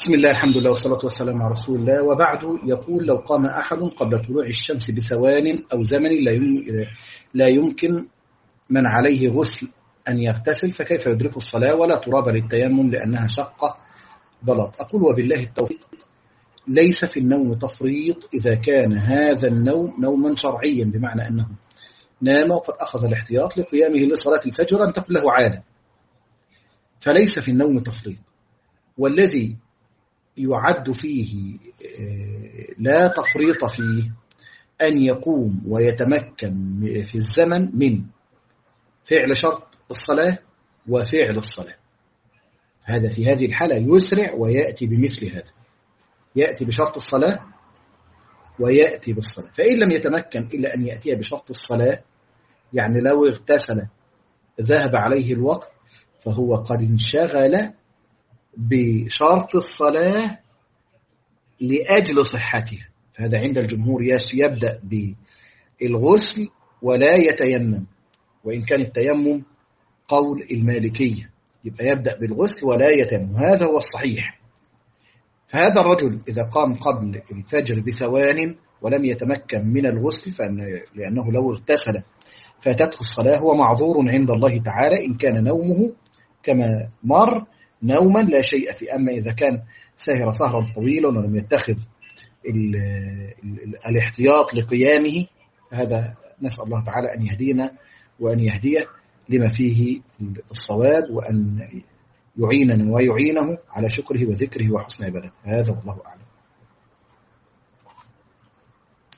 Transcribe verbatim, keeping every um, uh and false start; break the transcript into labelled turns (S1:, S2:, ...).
S1: بسم الله، الحمد لله، والصلاة والسلام على رسول الله، وبعد. يقول: لو قام أحد قبل طلوع الشمس بثوان أو زمن لا يمكن من عليه غسل أن يغتسل، فكيف يدرك الصلاة ولا تراب للتيمم لأنها شقة غلط؟ أقول: وبالله التوفيق. ليس في النوم تفريط إذا كان هذا النوم نوما شرعيا، بمعنى أنه نام وقد أخذ الاحتياط لقيامه لصلاة الفجر أن تكون له عادة، فليس في النوم تفريط. والذي يعد فيه لا تفريط فيه أن يقوم ويتمكن في الزمن من فعل شرط الصلاة وفعل الصلاة. هذا في هذه الحالة يسرع ويأتي بمثل هذا، يأتي بشرط الصلاة ويأتي بالصلاة. فإن لم يتمكن إلا أن يأتي بشرط الصلاة، يعني لو اغتسل ذهب عليه الوقت، فهو قد انشغل بشرط الصلاة لأجل صحتها، فهذا عند الجمهور يبدأ بالغسل ولا يتيمم، وإن كان التيمم قول المالكية، يبقى يبدأ بالغسل ولا يتيمم، هذا هو الصحيح. فهذا الرجل إذا قام قبل الفجر بثوان ولم يتمكن من الغسل، فإن لأنه لو اغتسل فاتته الصلاة، هو معذور عند الله تعالى إن كان نومه كما مر نوما لا شيء فيه. أما إذا كان سهر سهرا طويلا ولم يتخذ ال ال الاحتياط لقيامه، هذا نسأل الله تعالى أن يهدينا وأن يهديه لما فيه الصواب، وأن يعيننا ويعينه على شكره وذكره وحسن عبادته. هذا والله أعلم.